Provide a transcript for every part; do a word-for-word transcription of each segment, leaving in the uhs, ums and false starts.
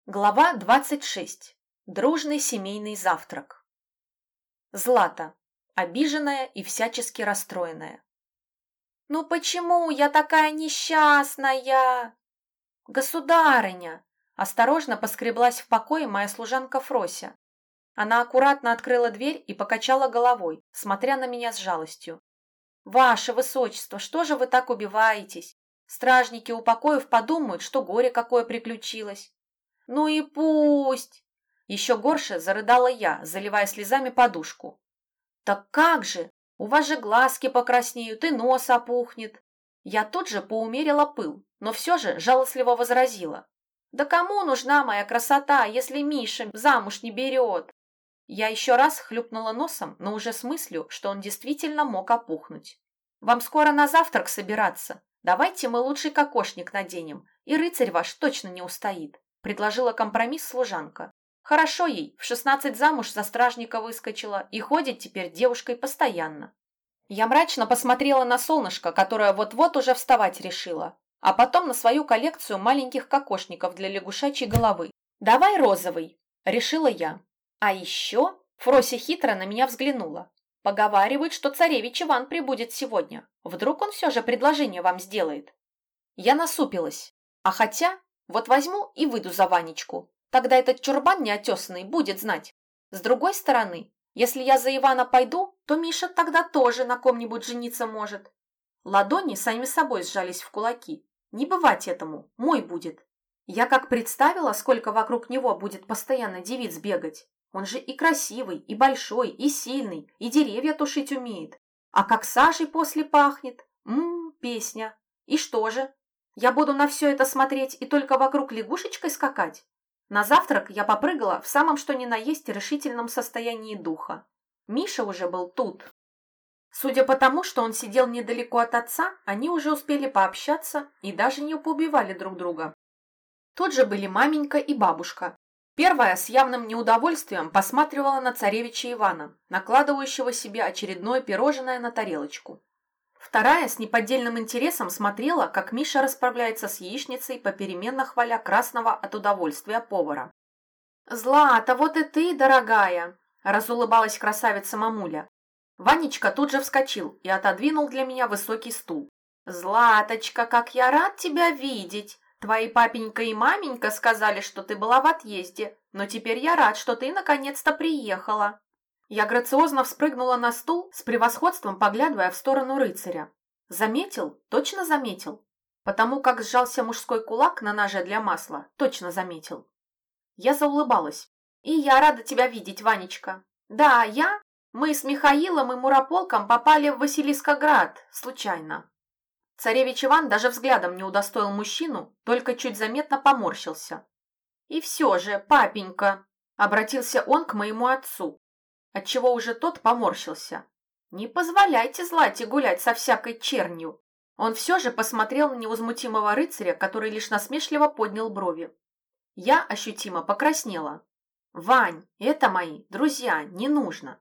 Глава двадцать шесть. Дружный семейный завтрак. Злата, обиженная и всячески расстроенная. «Ну почему я такая несчастная?» «Государыня!» Осторожно поскреблась в покое моя служанка Фрося. Она аккуратно открыла дверь и покачала головой, смотря на меня с жалостью. «Ваше высочество, что же вы так убиваетесь? Стражники у покоев подумают, что горе какое приключилось». «Ну и пусть!» Еще горше зарыдала я, заливая слезами подушку. «Так как же? У вас же глазки покраснеют и нос опухнет!» Я тут же поумерила пыл, но все же жалостливо возразила. «Да кому нужна моя красота, если Миша замуж не берет?» Я еще раз хлюпнула носом, но уже с мыслью, что он действительно мог опухнуть. «Вам скоро на завтрак собираться. Давайте мы лучший кокошник наденем, и рыцарь ваш точно не устоит», — предложила компромисс служанка. «Хорошо ей, в шестнадцать замуж за стражника выскочила и ходит теперь девушкой постоянно». Я мрачно посмотрела на солнышко, которое вот-вот уже вставать решило, а потом на свою коллекцию маленьких кокошников для лягушачьей головы. «Давай розовый», — решила я. А еще Фрося хитро на меня взглянула. «Поговаривают, что царевич Иван прибудет сегодня. Вдруг он все же предложение вам сделает?» Я насупилась. А хотя, вот возьму и выйду за Ванечку. Тогда этот чурбан неотесанный будет знать. С другой стороны, если я за Ивана пойду, то Миша тогда тоже на ком-нибудь жениться может. Ладони сами собой сжались в кулаки. Не бывать этому, мой будет. Я как представила, сколько вокруг него будет постоянно девиц бегать. Он же и красивый, и большой, и сильный, и деревья тушить умеет. А как сажей после пахнет. Ммм, песня. И что же? Я буду на все это смотреть и только вокруг лягушечкой скакать? На завтрак я попрыгала в самом что ни на есть решительном состоянии духа. Миша уже был тут. Судя по тому, что он сидел недалеко от отца, они уже успели пообщаться и даже не поубивали друг друга. Тут же были маменька и бабушка. Первая с явным неудовольствием посматривала на царевича Ивана, накладывающего себе очередное пирожное на тарелочку. Вторая с неподдельным интересом смотрела, как Миша расправляется с яичницей, попеременно хваля красного от удовольствия повара. «Злата, вот и ты, дорогая!» – разулыбалась красавица-мамуля. Ванечка тут же вскочил и отодвинул для меня высокий стул. «Златочка, как я рад тебя видеть! Твои папенька и маменька сказали, что ты была в отъезде, но теперь я рад, что ты наконец-то приехала». Я грациозно вспрыгнула на стул, с превосходством поглядывая в сторону рыцаря. Заметил? Точно заметил. Потому как сжался мужской кулак на ноже для масла, точно заметил. Я заулыбалась. «И я рада тебя видеть, Ванечка. Да, я. Мы с Михаилом и Мурополком попали в Василискоград, случайно». Царевич Иван даже взглядом не удостоил мужчину, только чуть заметно поморщился. «И все же, папенька», — обратился он к моему отцу, отчего уже тот поморщился. «Не позволяйте Злате гулять со всякой чернью». Он все же посмотрел на невозмутимого рыцаря, который лишь насмешливо поднял брови. Я ощутимо покраснела. «Вань, это мои друзья, не нужно».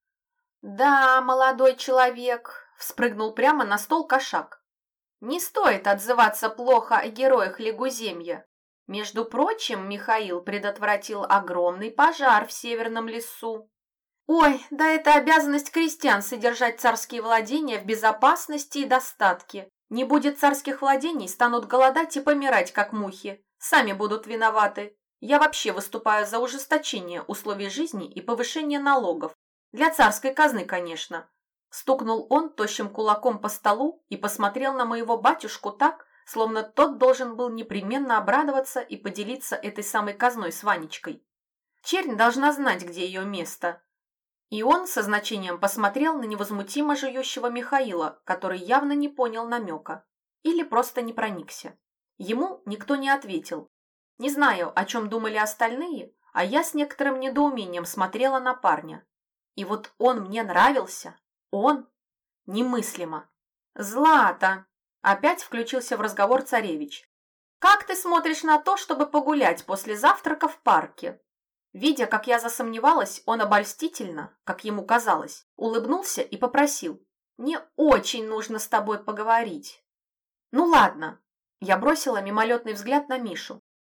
«Да, молодой человек», — вспрыгнул прямо на стол кошак. «Не стоит отзываться плохо о героях Лягуземья. Между прочим, Михаил предотвратил огромный пожар в северном лесу». «Ой, да это обязанность крестьян содержать царские владения в безопасности и достатке. Не будет царских владений, станут голодать и помирать, как мухи. Сами будут виноваты. Я вообще выступаю за ужесточение условий жизни и повышение налогов. Для царской казны, конечно». Стукнул он тощим кулаком по столу и посмотрел на моего батюшку так, словно тот должен был непременно обрадоваться и поделиться этой самой казной с Ванечкой. Чернь должна знать, где ее место. И он со значением посмотрел на невозмутимо жующего Михаила, который явно не понял намека. Или просто не проникся. Ему никто не ответил. Не знаю, о чем думали остальные, а я с некоторым недоумением смотрела на парня. И вот он мне нравился. Он? Немыслимо. «Злата!» – опять включился в разговор царевич. «Как ты смотришь на то, чтобы погулять после завтрака в парке?» Видя, как я засомневалась, он обольстительно, как ему казалось, улыбнулся и попросил. «Мне очень нужно с тобой поговорить». «Ну ладно». Я бросила мимолетный взгляд на Мишу.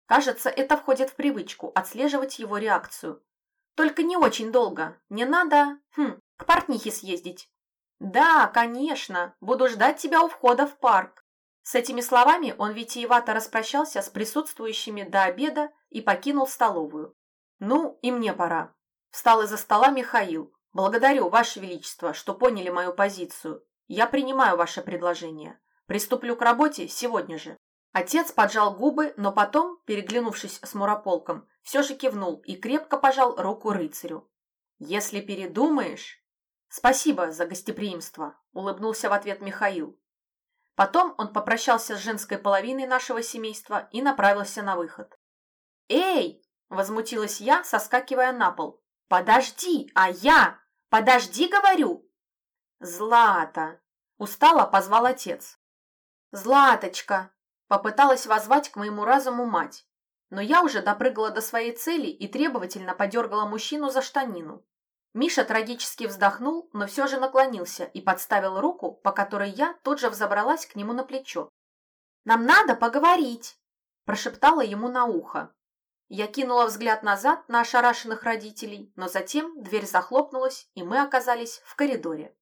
Кажется, это входит в привычку отслеживать его реакцию. Только не очень долго. Не надо, хм, к портнихе съездить. Да, конечно, буду ждать тебя у входа в парк. С этими словами он витиевато распрощался с присутствующими до обеда и покинул столовую. Ну, и мне пора. Встал из-за стола Михаил. Благодарю, Ваше Величество, что поняли мою позицию. Я принимаю ваше предложение. Приступлю к работе сегодня же. Отец поджал губы, но потом, переглянувшись с Мурополком, все же кивнул и крепко пожал руку рыцарю. «Если передумаешь...» «Спасибо за гостеприимство», — улыбнулся в ответ Михаил. Потом он попрощался с женской половиной нашего семейства и направился на выход. «Эй!» — возмутилась я, соскакивая на пол. «Подожди, а я? Подожди, говорю!» «Злата!» — устало позвал отец. «Златочка!» — попыталась воззвать к моему разуму мать, но я уже допрыгала до своей цели и требовательно подергала мужчину за штанину. Миша трагически вздохнул, но все же наклонился и подставил руку, по которой я тут же взобралась к нему на плечо. «Нам надо поговорить!» – прошептала ему на ухо. Я кинула взгляд назад на ошарашенных родителей, но затем дверь захлопнулась, и мы оказались в коридоре.